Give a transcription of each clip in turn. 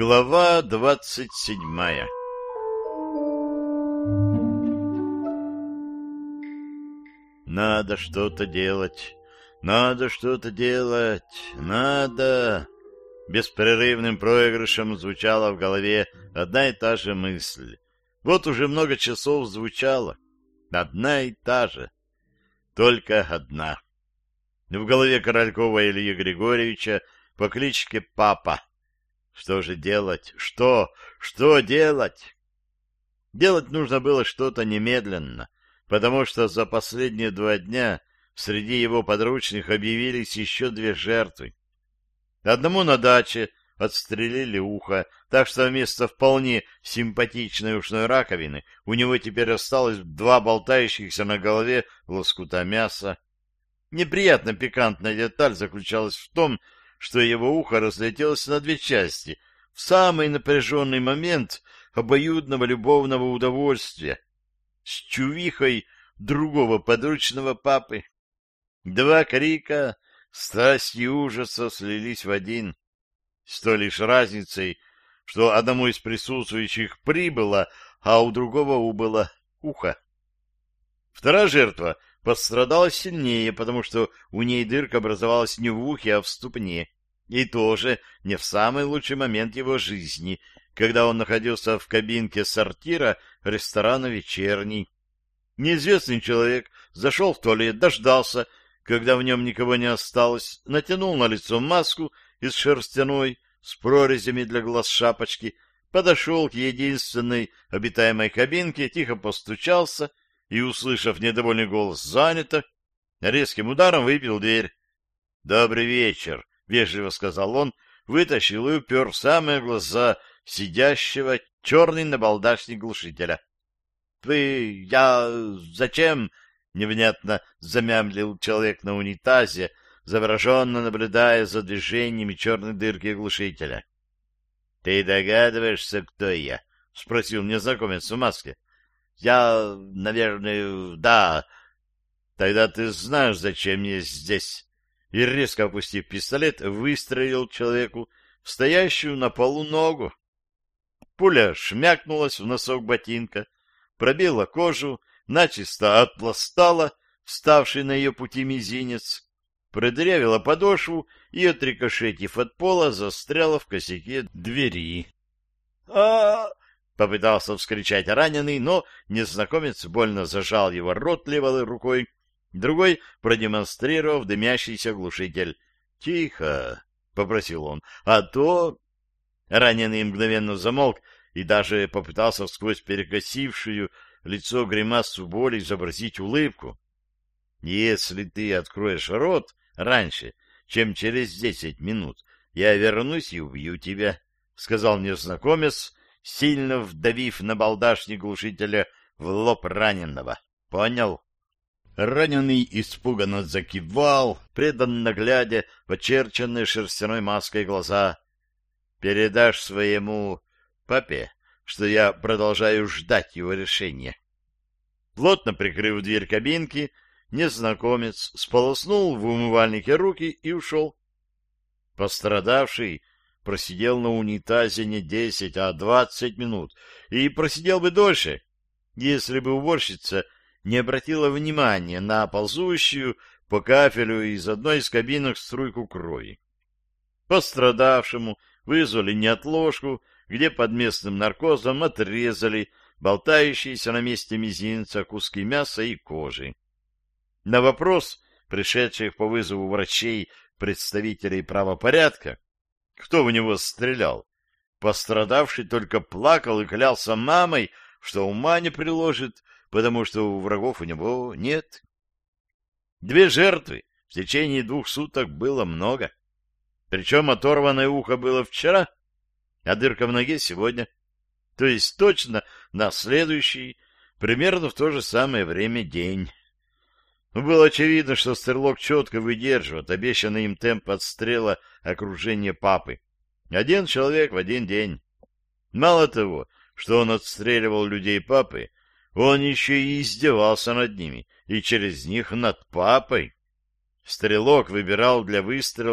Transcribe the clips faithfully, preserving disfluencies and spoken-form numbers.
Глава двадцать седьмая. Надо что-то делать, надо что-то делать, надо... Беспрерывным проигрышем звучала в голове одна и та же мысль. Вот уже много часов звучала. Одна и та же. Только одна. В голове Королькова Ильи Григорьевича по кличке Папа. Что же делать? Что? Что делать? Делать нужно было что-то немедленно, потому что за последние два дня среди его подручных объявились еще две жертвы. Одному на даче отстрелили ухо, так что вместо вполне симпатичной ушной раковины у него теперь осталось два болтающихся на голове лоскута мяса. Неприятно пикантная деталь заключалась в том, что его ухо разлетелось на две части в самый напряженный момент обоюдного любовного удовольствия с чувихой другого подручного папы. Два крика страсти и ужаса слились в один, с той лишь разницей, что одному из присутствующих прибыло, а у другого убыло ухо. Вторая жертва пострадала сильнее, потому что у ней дырка образовалась не в ухе, а в ступне, и тоже не в самый лучший момент его жизни, когда он находился в кабинке сортира ресторана «Вечерний». Неизвестный человек зашел в туалет, дождался, когда в нем никого не осталось, натянул на лицо маску из шерстяной с прорезями для глаз шапочки, подошел к единственной обитаемой кабинке, тихо постучался и, услышав недовольный голос «занято», резким ударом выбил дверь. «Добрый вечер», — вежливо сказал он, вытащил и упер в самые глаза сидящего черный набалдашник глушителя. — Вы... я... зачем? — невнятно замямлил человек на унитазе, завороженно наблюдая за движениями черной дырки глушителя. — Ты догадываешься, кто я? — спросил незнакомец в маске. — Я, наверное, да. — Тогда ты знаешь, зачем я здесь. И, резко опустив пистолет, выстрелил человеку в стоящую на полу ногу. Пуля шмякнулась в носок ботинка, пробила кожу, начисто отпластала вставший на ее пути мизинец, продырявила подошву и, отрикошетив от пола, застряла в косяке двери. а попытался вскричать раненый, но незнакомец больно зажал его рот левой рукой, другой продемонстрировав дымящийся глушитель. — Тихо, — попросил он, — а то... Раненый мгновенно замолк и даже попытался сквозь перекосившую лицо гримасу боли изобразить улыбку. — Если ты откроешь рот раньше, чем через десять минут, я вернусь и убью тебя, — сказал незнакомец, сильно вдавив на балдашник глушителя в лоб раненого. — Понял? Раненый испуганно закивал, преданно глядя в очерченные шерстяной маской глаза. — Передашь своему папе, что я продолжаю ждать его решения. Плотно прикрыв дверь кабинки, незнакомец сполоснул в умывальнике руки и ушел. Пострадавший просидел на унитазе не десять, а двадцать минут, и просидел бы дольше, если бы уборщица не обратила внимания на ползущую по кафелю из одной из кабинок струйку крови. Пострадавшему вызвали неотложку, где под местным наркозом отрезали болтающиеся на месте мизинца куски мяса и кожи. На вопрос пришедших по вызову врачей представителей правопорядка, кто в него стрелял, пострадавший только плакал и клялся мамой, что ума не приложит, потому что у врагов у него нет. Две жертвы в течение двух суток было много. Причем оторванное ухо было вчера, а дырка в ноге сегодня. То есть точно на следующий, примерно в то же самое время день. Было очевидно, что стрелок четко выдерживает обещанный им темп отстрела окружения папы. Один человек в один день. Мало того, что он отстреливал людей папы, он еще и издевался над ними, и через них над папой. Стрелок выбирал для выстрела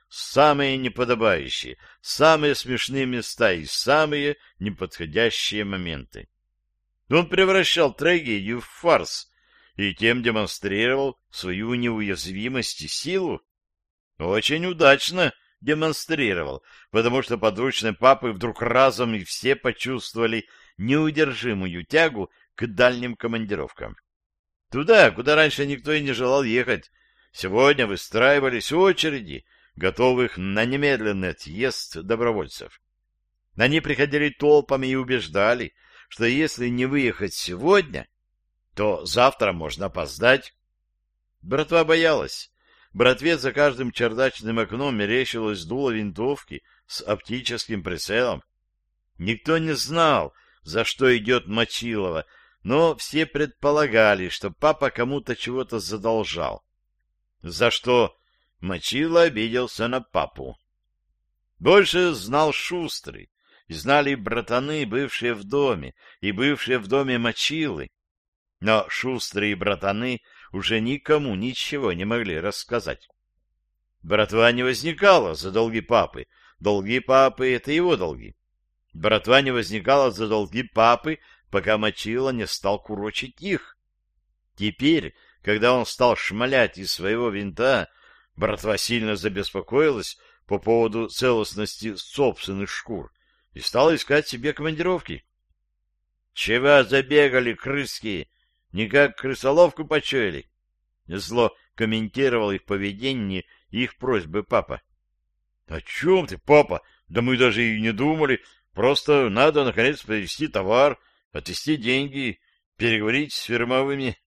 самые неподобающие, самые смешные места и самые неподходящие моменты. Он превращал трагедию в фарс и тем демонстрировал свою неуязвимость и силу. Очень удачно демонстрировал, потому что подручные папы вдруг разом и все почувствовали неудержимую тягу к дальним командировкам. Туда, куда раньше никто и не желал ехать, сегодня выстраивались очереди, готовых на немедленный отъезд добровольцев. Они приходили толпами и убеждали, что если не выехать сегодня, то завтра можно опоздать. Братва боялась. Братве за каждым чердачным окном мерещилось дуло винтовки с оптическим прицелом. Никто не знал, за что идет Мочилова, но все предполагали, что папа кому-то чего-то задолжал. За что Мочила обиделся на папу. Больше знал Шустрый, и знали братаны, бывшие в доме, и бывшие в доме Мочилы. Но Шустрые братаны уже никому ничего не могли рассказать. Братва не возникала за долги папы. Долги папы — это его долги. Братва не возникала за долги папы, пока Мочила не стал курочить их. Теперь, когда он стал шмалять из своего винта, братва сильно забеспокоилась по поводу целостности собственных шкур и стала искать себе командировки. — Чего забегали, крыски? Никак крысоловку почуяли? Зло комментировал их поведение и их просьбы папа. — О чем ты, папа? Да мы даже и не думали. Просто надо, наконец, привезти товар, отвезти деньги, переговорить с фирмовыми.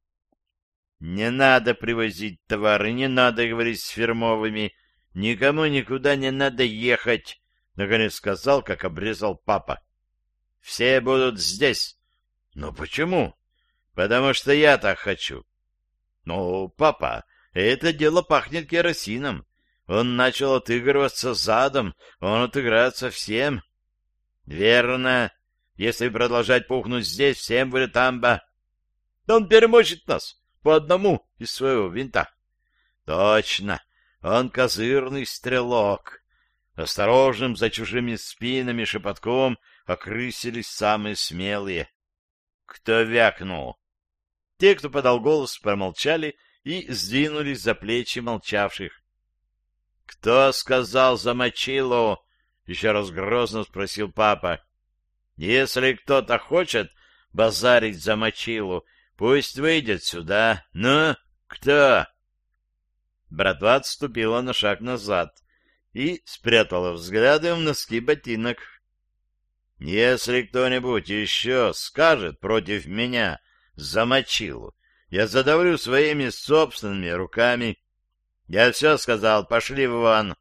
— Не надо привозить товары, не надо говорить с фирмовыми. Никому никуда не надо ехать, — наконец сказал, как обрезал папа. — Все будут здесь. — Но почему? — Потому что я так хочу. — Ну, папа, это дело пахнет керосином. Он начал отыгрываться задом, он отыграется всем. — Верно. Если продолжать пухнуть здесь, всем будет амба. — Он перемочит нас по одному из своего винта. — Точно. Он козырный стрелок. Осторожным за чужими спинами шепотком окрысились самые смелые. Кто вякнул? Те, кто подал голос, промолчали и сдвинулись за плечи молчавших. — Кто сказал за Мочилу? — еще раз грозно спросил папа. — Если кто-то хочет базарить за Мочилу, пусть выйдет сюда. Ну, кто? Братва отступила на шаг назад и спрятала взгляды в носки ботинок. — Если кто-нибудь еще скажет против меня за Мочилу, я задавлю своими собственными руками. Я все сказал, пошли вон.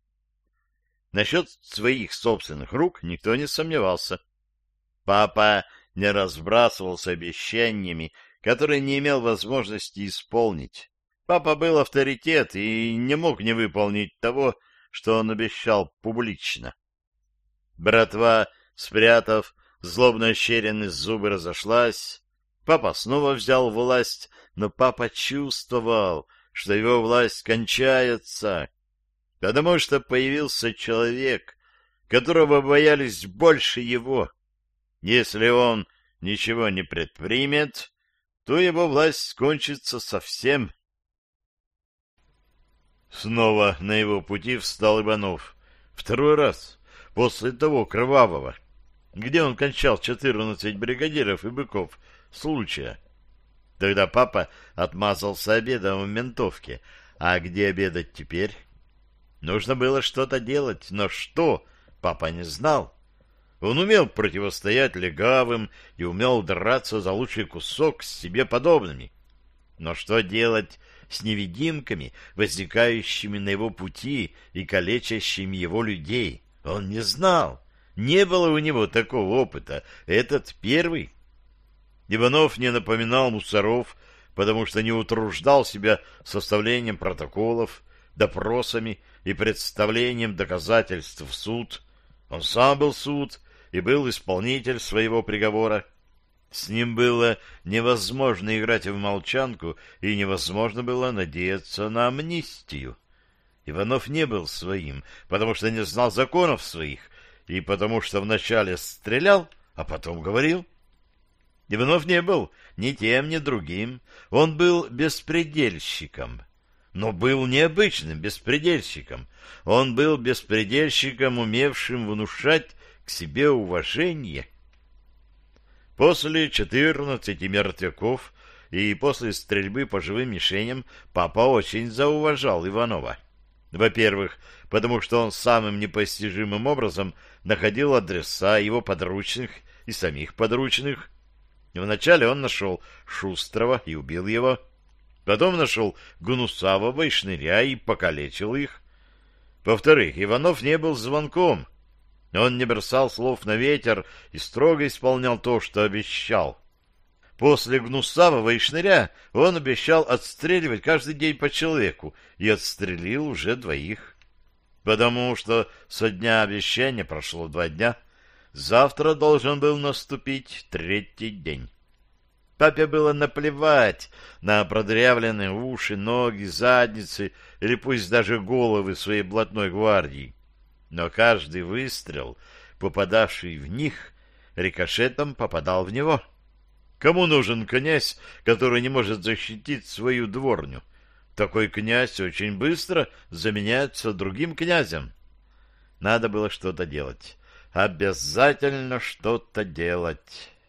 Насчет своих собственных рук никто не сомневался. Папа не разбрасывался обещаниями, которые не имел возможности исполнить. Папа был авторитет и не мог не выполнить того, что он обещал публично. Братва, спрятав злобно ощеренные зубы, разошлась. Папа снова взял власть, но папа чувствовал, что его власть кончается, потому что появился человек, которого боялись больше его. Если он ничего не предпримет, то его власть кончится совсем. Снова на его пути встал Иванов. Второй раз, после того кровавого, где он кончал четырнадцать бригадиров и быков, случая. Тогда папа отмазался обедом в ментовке. А где обедать теперь? Нужно было что-то делать, но что, папа не знал. Он умел противостоять легавым и умел драться за лучший кусок с себе подобными. Но что делать с невидимками, возникающими на его пути и калечащими его людей? Он не знал. Не было у него такого опыта. Этот первый. Иванов не напоминал мусоров, потому что не утруждал себя составлением протоколов, допросами и представлением доказательств в суд. Он сам был суд и был исполнитель своего приговора. С ним было невозможно играть в молчанку и невозможно было надеяться на амнистию. Иванов не был своим, потому что не знал законов своих, и потому что вначале стрелял, а потом говорил. Иванов не был ни тем, ни другим. Он был беспредельщиком. Но был необычным беспредельщиком. Он был беспредельщиком, умевшим внушать к себе уважение. После четырнадцати мертвяков и после стрельбы по живым мишеням папа очень зауважал Иванова. Во-первых, потому что он самым непостижимым образом находил адреса его подручных и самих подручных. Вначале он нашел Шустрого и убил его. Потом нашел Гнусавого и Шныря и покалечил их. Во-вторых, Иванов не был звонком. Он не бросал слов на ветер и строго исполнял то, что обещал. После Гнусавого и Шныря он обещал отстреливать каждый день по человеку и отстрелил уже двоих. Потому что со дня обещания прошло два дня. Завтра должен был наступить третий день. Папе было наплевать на продрявленные уши, ноги, задницы или пусть даже головы своей блатной гвардии. Но каждый выстрел, попадавший в них, рикошетом попадал в него. Кому нужен князь, который не может защитить свою дворню? Такой князь очень быстро заменяется другим князем. Надо было что-то делать. Обязательно что-то делать.